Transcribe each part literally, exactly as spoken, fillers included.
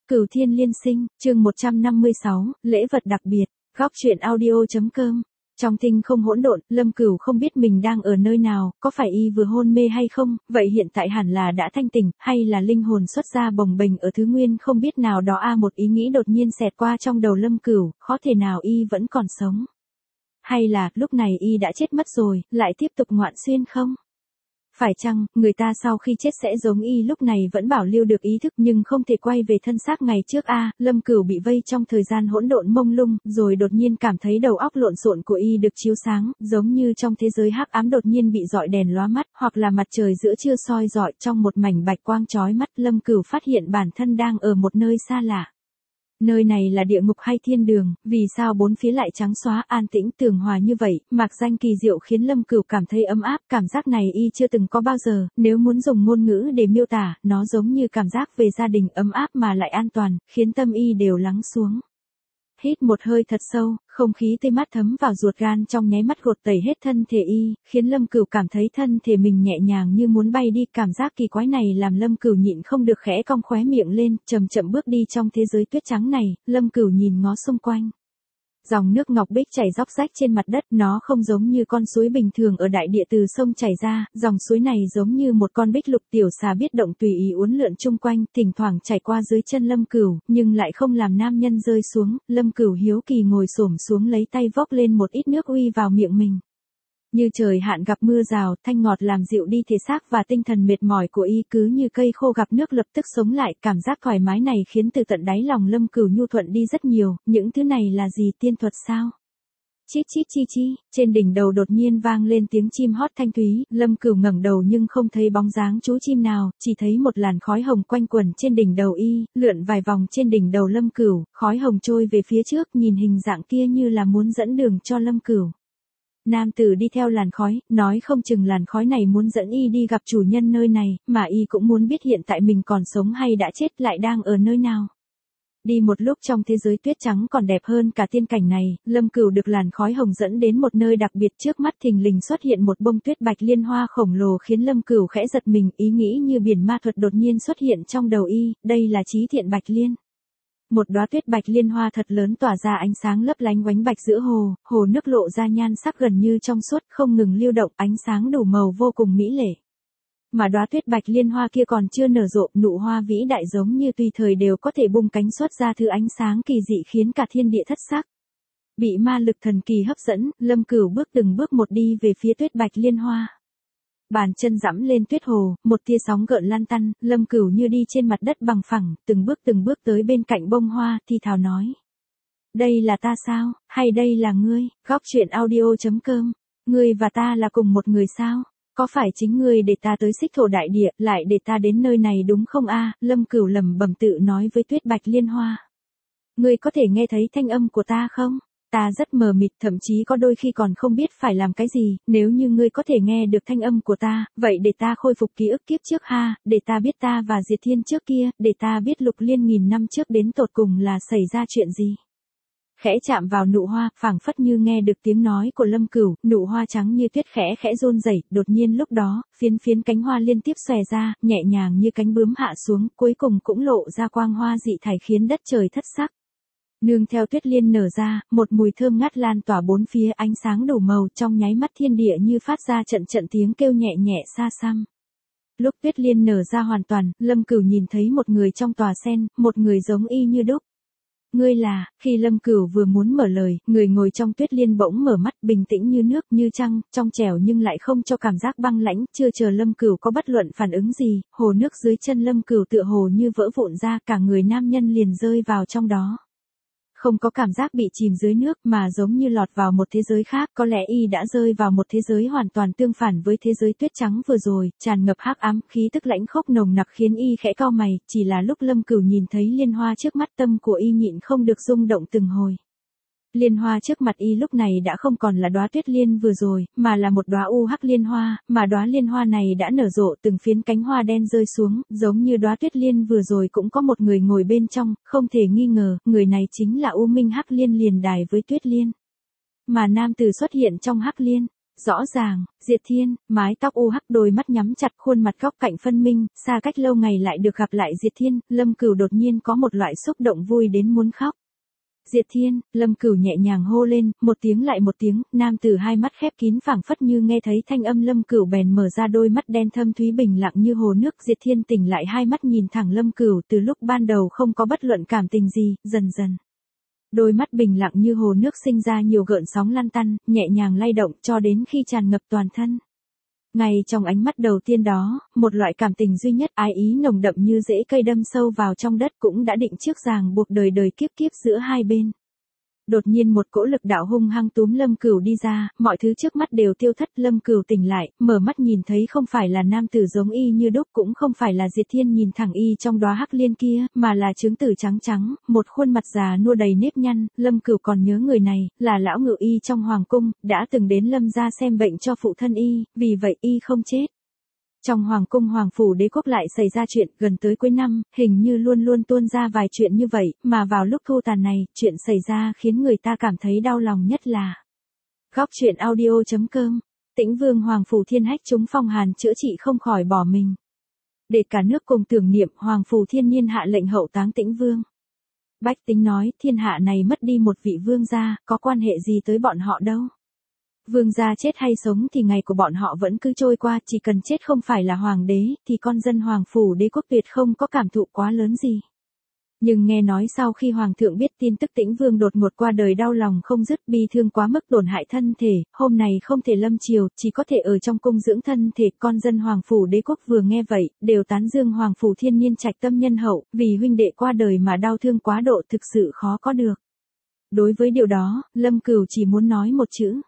Cửu Thiên Liên Sinh, chương một trăm năm mươi sáu, lễ vật đặc biệt, góc truyện audio.com. Trong tinh không hỗn độn, Lâm Cửu không biết mình đang ở nơi nào, có phải y vừa hôn mê hay không, vậy hiện tại hẳn là đã thanh tỉnh, hay là linh hồn xuất ra bồng bềnh ở thứ nguyên không biết nào đó a à, một ý nghĩ đột nhiên xẹt qua trong đầu Lâm Cửu, khó thể nào y vẫn còn sống. Hay là, lúc này y đã chết mất rồi, lại tiếp tục ngoạn xuyên không? Phải chăng, người ta sau khi chết sẽ giống y lúc này vẫn bảo lưu được ý thức nhưng không thể quay về thân xác ngày trước a à, Lâm Cửu bị vây trong thời gian hỗn độn mông lung, rồi đột nhiên cảm thấy đầu óc lộn xộn của y được chiếu sáng, giống như trong thế giới hắc ám đột nhiên bị dọi đèn lóa mắt, hoặc là mặt trời giữa trưa soi rọi trong một mảnh bạch quang chói mắt. Lâm Cửu phát hiện bản thân đang ở một nơi xa lạ. Nơi này là địa ngục hay thiên đường, vì sao bốn phía lại trắng xóa an tĩnh tường hòa như vậy, mạc danh kỳ diệu khiến Lâm Cửu cảm thấy ấm áp, cảm giác này y chưa từng có bao giờ, nếu muốn dùng ngôn ngữ để miêu tả, nó giống như cảm giác về gia đình ấm áp mà lại an toàn, khiến tâm y đều lắng xuống. Hít một hơi thật sâu, không khí tươi mát thấm vào ruột gan trong nháy mắt gột tẩy hết thân thể y, khiến Lâm Cửu cảm thấy thân thể mình nhẹ nhàng như muốn bay đi, cảm giác kỳ quái này làm Lâm Cửu nhịn không được khẽ cong khóe miệng lên, chậm chậm bước đi trong thế giới tuyết trắng này. Lâm Cửu nhìn ngó xung quanh. Dòng nước ngọc bích chảy róc rách trên mặt đất, nó không giống như con suối bình thường ở đại địa từ sông chảy ra, dòng suối này giống như một con bích lục tiểu xà biết động tùy ý uốn lượn chung quanh, thỉnh thoảng chảy qua dưới chân Lâm Cửu, nhưng lại không làm nam nhân rơi xuống. Lâm Cửu hiếu kỳ ngồi xổm xuống lấy tay vốc lên một ít nước uy vào miệng mình. Như trời hạn gặp mưa rào, thanh ngọt làm dịu đi thể xác và tinh thần mệt mỏi của y, cứ như cây khô gặp nước lập tức sống lại, cảm giác thoải mái này khiến từ tận đáy lòng Lâm Cửu nhu thuận đi rất nhiều. Những thứ này là gì, tiên thuật sao? Chít chít chi chi, trên đỉnh đầu đột nhiên vang lên tiếng chim hót thanh thúy, Lâm Cửu ngẩng đầu nhưng không thấy bóng dáng chú chim nào, chỉ thấy một làn khói hồng quanh quẩn trên đỉnh đầu y, lượn vài vòng trên đỉnh đầu Lâm Cửu, khói hồng trôi về phía trước, nhìn hình dạng kia như là muốn dẫn đường cho Lâm Cửu. Nam tử đi theo làn khói, nói không chừng làn khói này muốn dẫn y đi gặp chủ nhân nơi này, mà y cũng muốn biết hiện tại mình còn sống hay đã chết, lại đang ở nơi nào. Đi một lúc trong thế giới tuyết trắng còn đẹp hơn cả tiên cảnh này, Lâm Cửu được làn khói hồng dẫn đến một nơi đặc biệt, trước mắt thình lình xuất hiện một bông tuyết bạch liên hoa khổng lồ khiến Lâm Cửu khẽ giật mình, ý nghĩ như biển ma thuật đột nhiên xuất hiện trong đầu y, đây là Chí Thiện Bạch Liên. Một đóa tuyết bạch liên hoa thật lớn tỏa ra ánh sáng lấp lánh oánh bạch giữa hồ, hồ nước lộ ra nhan sắc gần như trong suốt, không ngừng lưu động, ánh sáng đủ màu vô cùng mỹ lệ. Mà đóa tuyết bạch liên hoa kia còn chưa nở rộ, nụ hoa vĩ đại giống như tùy thời đều có thể bung cánh xuất ra thứ ánh sáng kỳ dị khiến cả thiên địa thất sắc. Bị ma lực thần kỳ hấp dẫn, Lâm Cửu bước từng bước một đi về phía tuyết bạch liên hoa. Bàn chân dẫm lên tuyết hồ, một tia sóng gợn lan tăn, Lâm Cửu như đi trên mặt đất bằng phẳng, từng bước từng bước tới bên cạnh bông hoa, thì thào nói. Đây là ta sao, hay đây là ngươi? Góc truyện audio.com. Ngươi và ta là cùng một người sao? Có phải chính ngươi để ta tới xích thổ đại địa, lại để ta đến nơi này đúng không a? Lâm Cửu lẩm bẩm tự nói với tuyết bạch liên hoa. Ngươi có thể nghe thấy thanh âm của ta không? Ta rất mờ mịt, thậm chí có đôi khi còn không biết phải làm cái gì, nếu như ngươi có thể nghe được thanh âm của ta, vậy để ta khôi phục ký ức kiếp trước ha, để ta biết ta và Diệt Thiên trước kia, để ta biết Lục Liên nghìn năm trước đến tột cùng là xảy ra chuyện gì. Khẽ chạm vào nụ hoa, phảng phất như nghe được tiếng nói của Lâm Cửu, nụ hoa trắng như tuyết khẽ khẽ run rẩy, đột nhiên lúc đó, phiến phiến cánh hoa liên tiếp xòe ra, nhẹ nhàng như cánh bướm hạ xuống, cuối cùng cũng lộ ra quang hoa dị thải khiến đất trời thất sắc. Nương theo tuyết liên nở ra, một mùi thơm ngát lan tỏa bốn phía, ánh sáng đủ màu, trong nháy mắt thiên địa như phát ra trận trận tiếng kêu nhẹ nhẹ xa xăm. Lúc tuyết liên nở ra hoàn toàn, Lâm Cửu nhìn thấy một người trong tòa sen, một người giống y như đúc. Ngươi là, khi Lâm Cửu vừa muốn mở lời, người ngồi trong tuyết liên bỗng mở mắt, bình tĩnh như nước, như trăng, trong trẻo nhưng lại không cho cảm giác băng lãnh, chưa chờ Lâm Cửu có bất luận phản ứng gì, hồ nước dưới chân Lâm Cửu tựa hồ như vỡ vụn ra, cả người nam nhân liền rơi vào trong đó. Không có cảm giác bị chìm dưới nước mà giống như lọt vào một thế giới khác, có lẽ y đã rơi vào một thế giới hoàn toàn tương phản với thế giới tuyết trắng vừa rồi, tràn ngập hắc ám, khí tức lãnh khốc nồng nặc khiến y khẽ cau mày, chỉ là lúc Lâm Cửu nhìn thấy liên hoa trước mắt tâm của y nhịn không được rung động từng hồi. Liên hoa trước mặt y lúc này đã không còn là đóa tuyết liên vừa rồi, mà là một đóa u hắc liên hoa, mà đóa liên hoa này đã nở rộ, từng phiến cánh hoa đen rơi xuống, giống như đóa tuyết liên vừa rồi cũng có một người ngồi bên trong, không thể nghi ngờ, người này chính là U Minh Hắc Liên liền đài với tuyết liên. Mà nam tử xuất hiện trong hắc liên, Rõ ràng, Diệt Thiên, mái tóc u hắc, đôi mắt nhắm chặt, khuôn mặt góc cạnh phân minh, xa cách lâu ngày lại được gặp lại Diệt Thiên, Lâm Cửu đột nhiên có một loại xúc động vui đến muốn khóc. Diệt Thiên, Lâm Cửu nhẹ nhàng hô lên, một tiếng lại một tiếng, nam tử hai mắt khép kín phảng phất như nghe thấy thanh âm, Lâm Cửu bèn mở ra đôi mắt đen thâm thúy bình lặng như hồ nước. Diệt Thiên tỉnh lại, hai mắt nhìn thẳng Lâm Cửu, từ lúc ban đầu không có bất luận cảm tình gì, dần dần đôi mắt bình lặng như hồ nước sinh ra nhiều gợn sóng lăn tăn, nhẹ nhàng lay động cho đến khi tràn ngập toàn thân. Ngay trong ánh mắt đầu tiên đó, một loại cảm tình duy nhất, ái ý nồng đậm như rễ cây đâm sâu vào trong đất, cũng đã định trước ràng buộc đời đời kiếp kiếp giữa hai bên. Đột nhiên một cỗ lực đạo hung hăng túm Lâm Cửu đi ra, mọi thứ trước mắt đều tiêu thất. Lâm Cửu tỉnh lại, mở mắt nhìn thấy không phải là nam tử giống y như đúc, cũng không phải là Diệt Thiên nhìn thẳng y trong đóa hắc liên kia, mà là trướng tử trắng trắng, một khuôn mặt già nua đầy nếp nhăn. Lâm Cửu còn nhớ người này, là lão ngự y trong hoàng cung, đã từng đến Lâm gia xem bệnh cho phụ thân y, vì vậy y không chết. Trong hoàng cung hoàng phủ đế quốc lại xảy ra chuyện, gần tới cuối năm, hình như luôn luôn tuôn ra vài chuyện như vậy, mà vào lúc thu tàn này, chuyện xảy ra khiến người ta cảm thấy đau lòng nhất là. Góc truyện audio chấm com, Tĩnh Vương hoàng phủ Thiên Hách trúng phong hàn chữa trị không khỏi bỏ mình. Để cả nước cùng tưởng niệm, hoàng phủ Thiên Niên hạ lệnh hậu táng Tĩnh Vương. Bách tính nói, thiên hạ này mất đi một vị vương gia, có quan hệ gì tới bọn họ đâu. Vương gia chết hay sống thì ngày của bọn họ vẫn cứ trôi qua, chỉ cần chết không phải là hoàng đế, thì con dân hoàng phủ đế quốc tuyệt không có cảm thụ quá lớn gì. Nhưng nghe nói sau khi hoàng thượng biết tin tức Tĩnh Vương đột ngột qua đời, đau lòng không dứt, bi thương quá mức tổn hại thân thể, hôm nay không thể lâm triều, chỉ có thể ở trong cung dưỡng thân thể. Con dân hoàng phủ đế quốc vừa nghe vậy, đều tán dương hoàng phủ Thiên Niên trạch tâm nhân hậu, vì huynh đệ qua đời mà đau thương quá độ, thực sự khó có được. Đối với điều đó, Lâm Cửu chỉ muốn nói một chữ.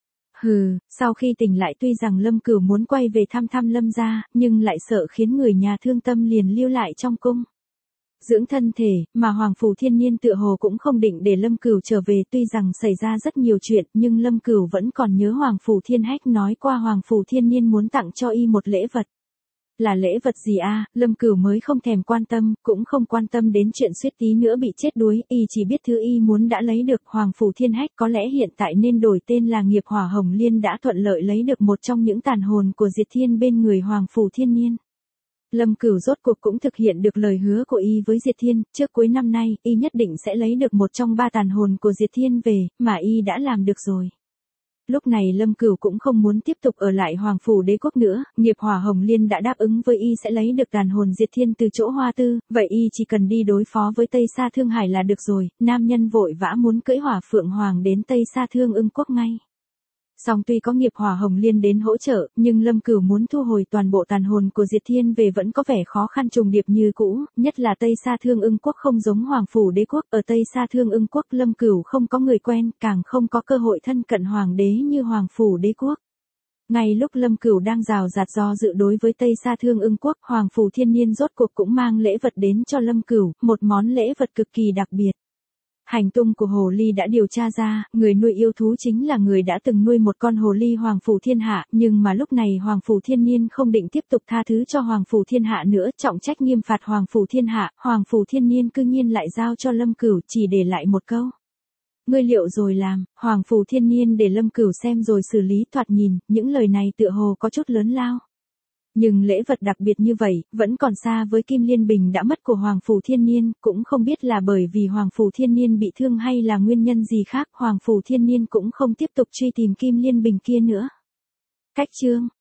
Hừ. Sau khi tỉnh lại, tuy rằng Lâm Cửu muốn quay về thăm thăm Lâm gia, nhưng lại sợ khiến người nhà thương tâm, liền lưu lại trong cung dưỡng thân thể, mà hoàng phủ Thiên Niên tựa hồ cũng không định để Lâm Cửu trở về. Tuy rằng xảy ra rất nhiều chuyện, nhưng Lâm Cửu vẫn còn nhớ hoàng phủ Thiên Hách nói qua hoàng phủ Thiên Niên muốn tặng cho y một lễ vật. Là lễ vật gì a? À? Lâm Cửu mới không thèm quan tâm, cũng không quan tâm đến chuyện suýt tí nữa bị chết đuối, y chỉ biết thứ y muốn đã lấy được. Hoàng phủ Thiên Hách có lẽ hiện tại nên đổi tên là Nghiệp Hỏa Hồng Liên, đã thuận lợi lấy được một trong những tàn hồn của Diệt Thiên bên người hoàng phủ Thiên Niên. Lâm Cửu rốt cuộc cũng thực hiện được lời hứa của y với Diệt Thiên, trước cuối năm nay, y nhất định sẽ lấy được một trong ba tàn hồn của Diệt Thiên về, mà y đã làm được rồi. Lúc này Lâm Cửu cũng không muốn tiếp tục ở lại hoàng phủ đế quốc nữa, Nghiệp Hỏa Hồng Liên đã đáp ứng với y sẽ lấy được tàn hồn Diệt Thiên từ chỗ Hoa Tư, vậy y chỉ cần đi đối phó với Tây Sa Thương Hải là được rồi. Nam nhân vội vã muốn cưỡi Hỏa Phượng Hoàng đến Tây Sa Thương Ưng quốc ngay. Song tuy có Nghiệp Hỏa Hồng Liên đến hỗ trợ, nhưng Lâm Cửu muốn thu hồi toàn bộ tàn hồn của Diệt Thiên về vẫn có vẻ khó khăn trùng điệp như cũ, nhất là Tây Sa Thương Ưng quốc không giống hoàng phủ đế quốc, ở Tây Sa Thương Ưng quốc Lâm Cửu không có người quen, càng không có cơ hội thân cận hoàng đế như hoàng phủ đế quốc. Ngay lúc Lâm Cửu đang rào rạt do dự đối với Tây Sa Thương Ưng quốc, hoàng phủ Thiên Niên rốt cuộc cũng mang lễ vật đến cho Lâm Cửu, một món lễ vật cực kỳ đặc biệt. Hành tung của hồ ly đã điều tra ra, người nuôi yêu thú chính là người đã từng nuôi một con hồ ly hoàng phủ thiên hạ, nhưng mà lúc này hoàng phủ Thiên Niên không định tiếp tục tha thứ cho hoàng phủ thiên hạ nữa, trọng trách nghiêm phạt hoàng phủ thiên hạ, hoàng phủ Thiên Niên cư nhiên lại giao cho Lâm Cửu, chỉ để lại một câu: ngươi liệu rồi làm. Hoàng phủ Thiên Niên để Lâm Cửu xem rồi xử lý, thoạt nhìn, những lời này tựa hồ có chút lớn lao. Nhưng lễ vật đặc biệt như vậy, vẫn còn xa với Kim Liên Bình đã mất của Hoàng phủ Thiên Niên, cũng không biết là bởi vì Hoàng phủ Thiên Niên bị thương hay là nguyên nhân gì khác, Hoàng phủ Thiên Niên cũng không tiếp tục truy tìm Kim Liên Bình kia nữa. Cách chương